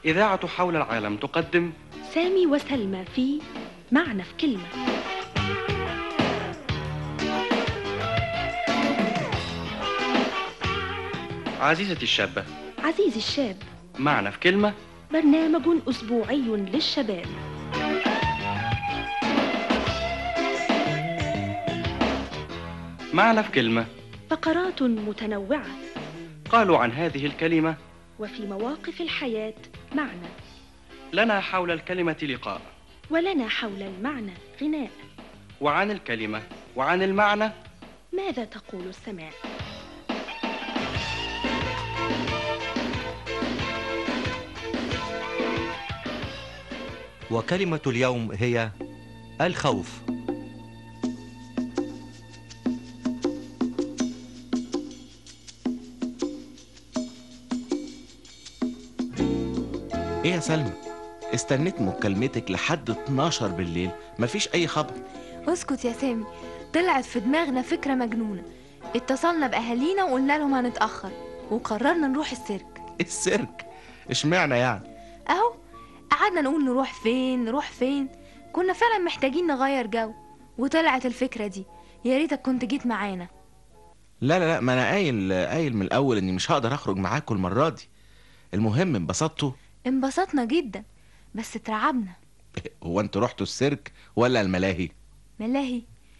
إذاعة حول العالم تقدم سامي وسلمى في معنى في كلمة. عزيزتي الشابة، عزيزي الشاب، معنى في كلمة، برنامج أسبوعي للشباب. معنى في كلمة، فقرات متنوعة، قالوا عن هذه الكلمة وفي مواقف الحياة معنى، لنا حول الكلمة لقاء، ولنا حول المعنى غناء، وعن الكلمة وعن المعنى ماذا تقول السماء؟ وكلمة اليوم هي الخوف. ايه يا سلمى، استنيت مكالمتك لحد 12 بالليل مفيش اي خبر. اسكت يا سامي، طلعت في دماغنا فكرة مجنونة. اتصلنا بأهالينا وقلنا لهم هنتأخر وقررنا نروح السيرك. السيرك؟ اشمعنى يعني؟ اهو قعدنا نقول نروح فين نروح فين، كنا فعلا محتاجين نغير جو، وطلعت الفكرة دي. يا ريتك كنت جيت معانا. لا ما انا قايل من الاول اني مش هقدر اخرج معاكم المرة دي. المهم انبسطتوا؟ انبسطنا جدا بس اترعبنا. هو انتوا رحتوا السيرك ولا الملاهي؟ ملاهي؟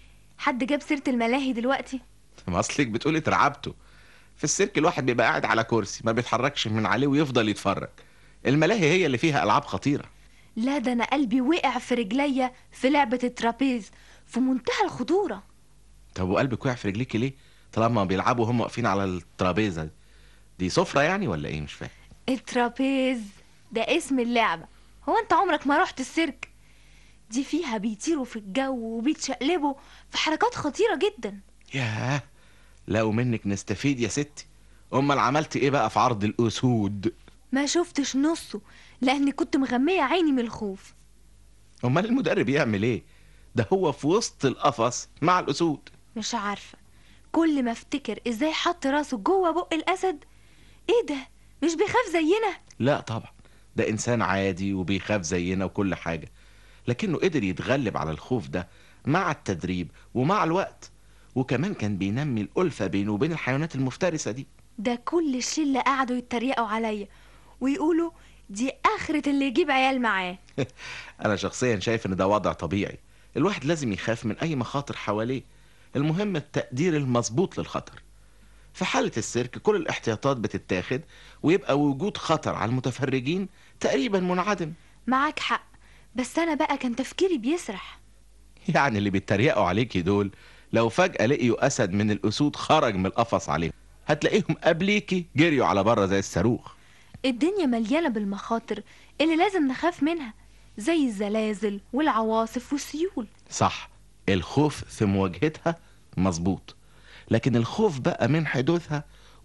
حد جاب سيرة الملاهي دلوقتي؟ ما اصلك بتقولي اترعبتوا. في السيرك الواحد بيبقى قاعد على كرسي ما بيتحركش من عليه ويفضل يتفرج. الملاهي هي اللي فيها العاب خطيرة. لا ده انا قلبي وقع في رجليا في لعبة الترابيز، في منتهى الخطورة. طب وقلبك وقع في رجليكي ليه طالما بيلعبوا هم واقفين على الترابيزة دي سفرة يعني ولا ايه؟ مش فاهم. الترابيز ده اسم اللعبة. هو انت عمرك ما رحت السيرك؟ دي فيها بيطيروا في الجو وبيتشقلبوا في حركات خطيرة جدا. ياه، لو منك نستفيد يا ستي. امال عملت ايه بقى في عرض الاسود؟ ما شفتش نصه لاني كنت مغمية عيني من الخوف. امال المدرب يعمل ايه؟ ده هو في وسط القفص مع الاسود. مش عارفة، كل ما افتكر ازاي حط راسه جوه بق الاسد. ايه ده، مش بيخاف زينا؟ لا طبعا، ده انسان عادي وبيخاف زينا وكل حاجة، لكنه قدر يتغلب على الخوف ده مع التدريب ومع الوقت، وكمان كان بينمي الألفة بينه وبين الحيوانات المفترسة دي. ده كل الشلة قعدوا يتريقوا عليا ويقولوا دي آخرة اللي يجيب عيال معاه. أنا شخصيا شايف إن ده وضع طبيعي. الواحد لازم يخاف من أي مخاطر حواليه، المهم التقدير المظبوط للخطر. في حالة السيرك كل الاحتياطات بتتاخد ويبقى وجود خطر على المتفرجين تقريبا منعدم. معاك حق، بس أنا بقى كان تفكيري بيسرح. يعني اللي بيتريقوا عليكي دول لو فجأة لقيوا أسد من الأسود خرج من القفص عليهم هتلاقيهم قبليكي جريوا على بره زي الصاروخ. الدنيا مليانة بالمخاطر اللي لازم نخاف منها، زي الزلازل والعواصف والسيول. صح، الخوف في مواجهتها مظبوط، لكن الخوف بقى من حدوثها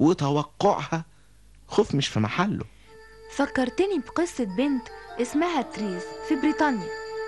وتوقعها خوف مش في محله. فكرتني بقصة بنت اسمها تريز في بريطانيا.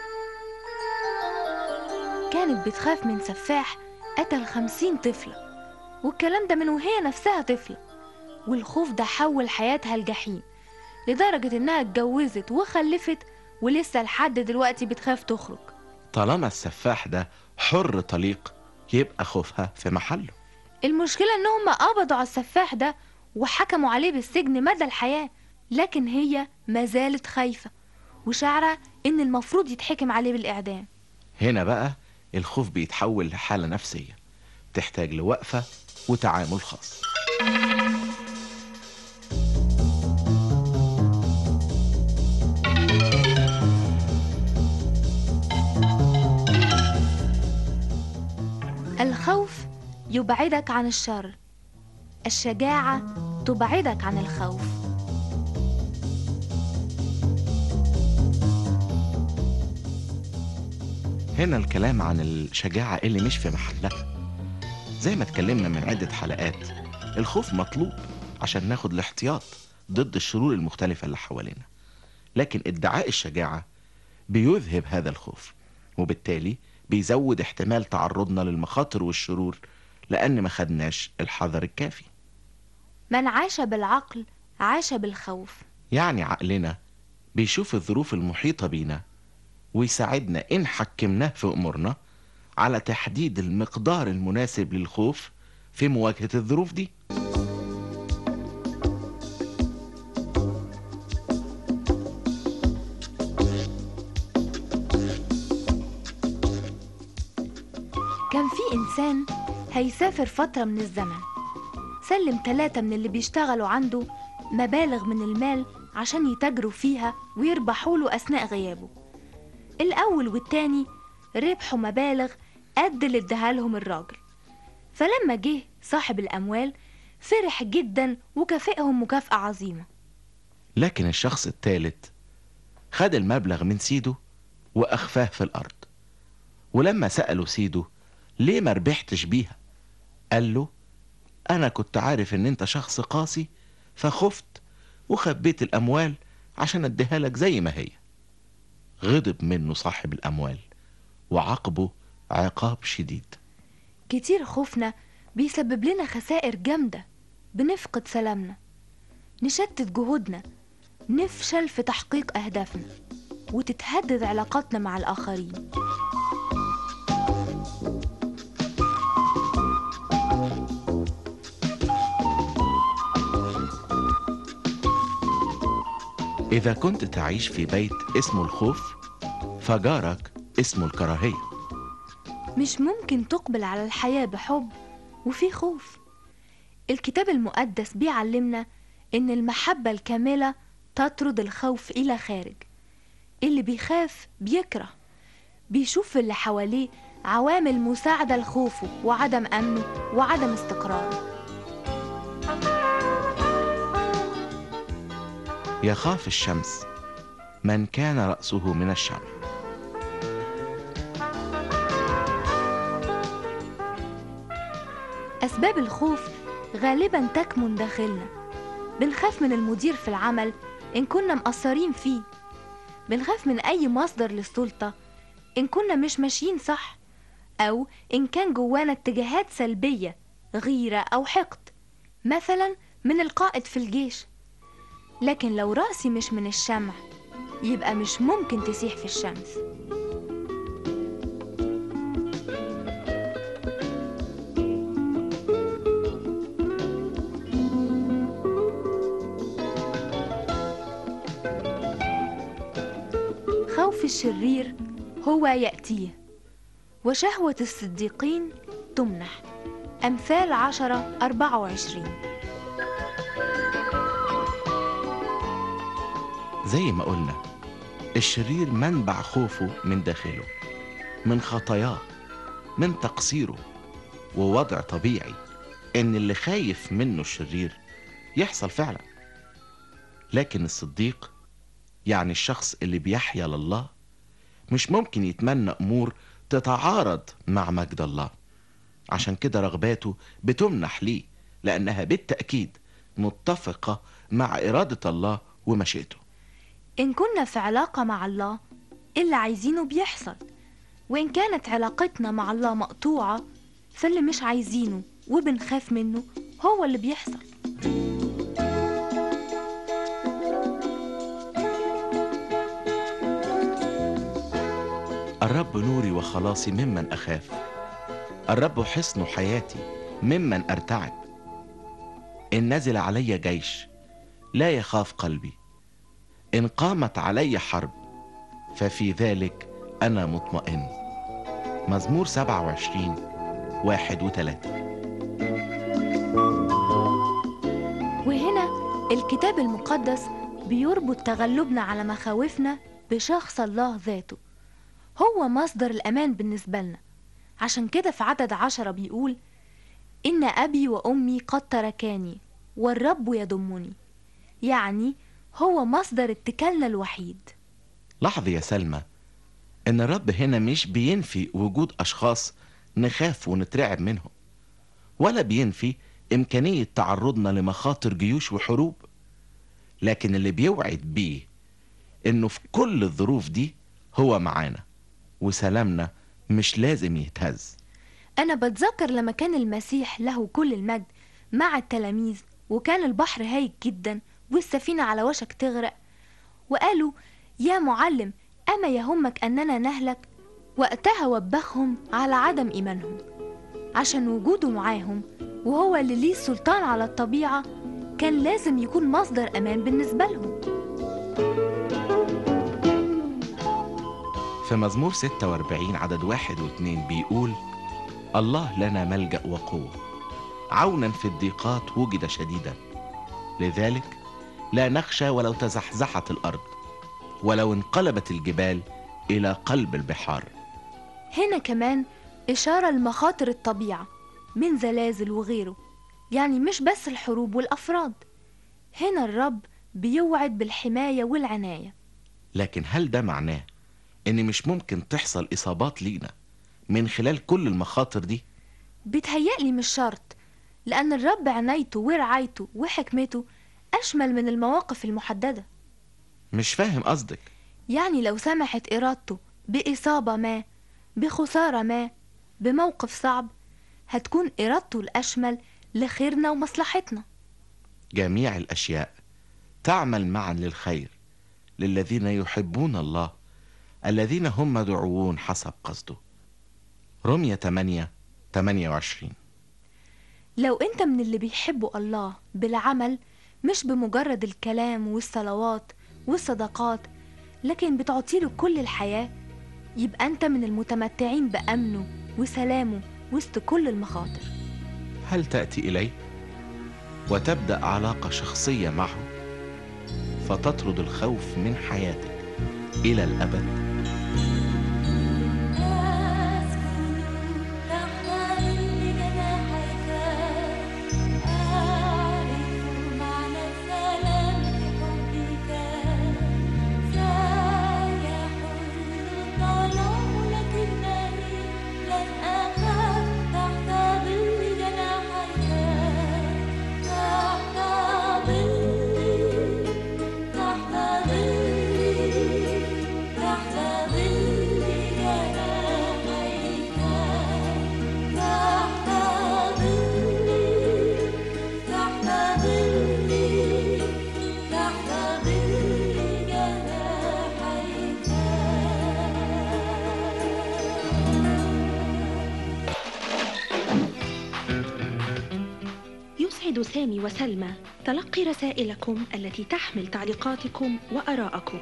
كانت بتخاف من سفاح قتل 50 طفلة، والكلام ده من وهي نفسها طفلة، والخوف ده حول حياتها الجحيم لدرجة انها اتجوزت وخلفت ولسه لحد دلوقتي بتخاف تخرج. طالما السفاح ده حر طليق يبقى خوفها في محله. المشكلة انهم قبضوا على السفاح ده وحكموا عليه بالسجن مدى الحياة، لكن هي ما زالت خايفة وشعرة ان المفروض يتحكم عليه بالإعدام. هنا بقى الخوف بيتحول لحالة نفسية تحتاج لوقفة وتعامل خاص. الخوف يبعدك عن الشر، الشجاعة تبعدك عن الخوف. هنا الكلام عن الشجاعة اللي مش في محلها. زي ما اتكلمنا من عدة حلقات، الخوف مطلوب عشان ناخد الاحتياط ضد الشرور المختلفة اللي حوالينا، لكن ادعاء الشجاعة بيذهب هذا الخوف، وبالتالي بيزود احتمال تعرضنا للمخاطر والشرور لأن ما خدناش الحذر الكافي. من عاش بالعقل عاش بالخوف. يعني عقلنا بيشوف الظروف المحيطة بينا ويساعدنا إن حكمناه في أمورنا على تحديد المقدار المناسب للخوف في مواجهة الظروف دي. كان في إنسان هيسافر فترة من الزمن، سلم 3 من اللي بيشتغلوا عنده مبالغ من المال عشان يتاجروا فيها ويربحوا له أثناء غيابه. الأول والتاني ربحوا مبالغ قد اللي اداها لهم الراجل، فلما جه صاحب الأموال فرح جدا وكافئهم مكافأة عظيمة. لكن الشخص الثالث خد المبلغ من سيده وأخفاه في الأرض، ولما سألوا سيده ليه ما ربحتش بيها، قال له أنا كنت عارف إن أنت شخص قاسي فخفت وخبيت الأموال عشان أديها لك زي ما هي. غضب منه صاحب الأموال وعاقبه عقاب شديد. كتير خوفنا بيسبب لنا خسائر جامدة، بنفقد سلامنا، نشتت جهودنا، نفشل في تحقيق أهدافنا، وتتهدد علاقاتنا مع الآخرين. إذا كنت تعيش في بيت اسمه الخوف فجارك اسمه الكراهية. مش ممكن تقبل على الحياة بحب وفي خوف. الكتاب المقدس بيعلمنا إن المحبة الكاملة تطرد الخوف إلى خارج. اللي بيخاف بيكره، بيشوف في اللي حواليه عوامل مساعدة لخوفه وعدم أمنه وعدم استقراره. يخاف الشمس من كان رأسه من الشمع. أسباب الخوف غالباً تكمن داخلنا. بنخاف من المدير في العمل إن كنا مقصرين فيه، بنخاف من أي مصدر للسلطة إن كنا مش ماشيين صح، أو إن كان جوانا اتجاهات سلبية، غيرة أو حقد، مثلاً من القائد في الجيش. لكن لو رأسي مش من الشمع يبقى مش ممكن تسيح في الشمس. خوف الشرير هو يأتيه، وشهوة الصديقين تمنح. أمثال 10:24. زي ما قلنا الشرير منبع خوفه من داخله، من خطاياه، من تقصيره، ووضع طبيعي ان اللي خايف منه الشرير يحصل فعلا. لكن الصديق يعني الشخص اللي بيحيا لله مش ممكن يتمنى امور تتعارض مع مجد الله، عشان كده رغباته بتمنح ليه لانها بالتأكيد متفقة مع إرادة الله ومشيئته. إن كنا في علاقة مع الله اللي عايزينه بيحصل، وإن كانت علاقتنا مع الله مقطوعة فاللي مش عايزينه وبنخاف منه هو اللي بيحصل. الرب نوري وخلاصي ممن أخاف، الرب حصن حياتي ممن أرتعب. إن نزل علي جيش لا يخاف قلبي، إن قامت علي حرب ففي ذلك أنا مطمئن. مزمور 27:1-3. وهنا الكتاب المقدس بيربط تغلبنا على مخاوفنا بشخص الله ذاته، هو مصدر الأمان بالنسبة لنا. عشان كده في عدد 10 بيقول: إن أبي وأمي قد تركاني والرب يضمني. يعني هو مصدر اتكالنا الوحيد. لاحظي يا سلمى إن الرب هنا مش بينفي وجود أشخاص نخاف ونترعب منهم، ولا بينفي إمكانية تعرضنا لمخاطر جيوش وحروب، لكن اللي بيوعد بيه إنه في كل الظروف دي هو معانا وسلامنا مش لازم يتهز. أنا بتذكر لما كان المسيح له كل المجد مع التلاميذ، وكان البحر هايج جدا والسفينة على وشك تغرق، وقالوا: يا معلم، أما يهمك أننا نهلك؟ وقتها وبخهم على عدم إيمانهم، عشان وجوده معاهم وهو اللي ليه السلطان على الطبيعة كان لازم يكون مصدر أمان بالنسبة لهم. في مزمور 46 عدد 1 و2 بيقول: الله لنا ملجأ وقوة، عونا في الضيقات وجد شديدا، لذلك لا نخشى ولو تزحزحت الأرض، ولو انقلبت الجبال إلى قلب البحار. هنا كمان إشارة لمخاطر الطبيعة من زلازل وغيره، يعني مش بس الحروب والأفراد. هنا الرب بيوعد بالحماية والعناية. لكن هل ده معناه إن مش ممكن تحصل إصابات لينا من خلال كل المخاطر دي؟ بتهيألي مش شرط، لأن الرب عنايته ورعايته وحكمته أشمل من المواقف المحددة. مش فاهم قصدك. يعني لو سمحت إرادته بإصابة ما، بخسارة ما، بموقف صعب، هتكون إرادته الأشمل لخيرنا ومصلحتنا. جميع الأشياء تعمل معا للخير للذين يحبون الله، الذين هم مدعوون حسب قصده. رمية 8:28. لو أنت من اللي بيحبوا الله بالعمل، مش بمجرد الكلام والصلوات والصدقات، لكن بتعطيله كل الحياة، يبقى أنت من المتمتعين بأمنه وسلامه وسط كل المخاطر. هل تأتي إليه وتبدأ علاقة شخصية معه فتطرد الخوف من حياتك إلى الأبد؟ يسعد سامي وسلمى تلقي رسائلكم التي تحمل تعليقاتكم وآراءكم.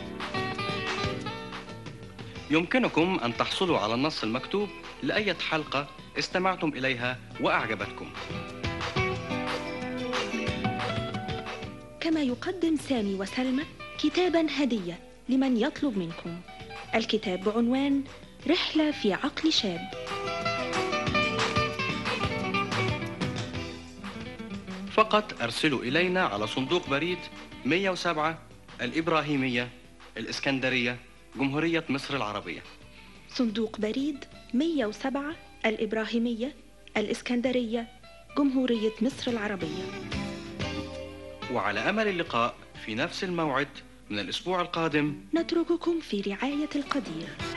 يمكنكم أن تحصلوا على النص المكتوب لأي حلقة استمعتم إليها وأعجبتكم. كما يقدم سامي وسلمى كتابا هدية لمن يطلب منكم. الكتاب بعنوان رحلة في عقل شاب. فقط أرسلوا إلينا على صندوق بريد 107 الإبراهيمية، الإسكندرية، جمهورية مصر العربية. صندوق بريد 107 الإبراهيمية، الإسكندرية، جمهورية مصر العربية. وعلى أمل اللقاء في نفس الموعد من الأسبوع القادم. نترككم في رعاية القدير.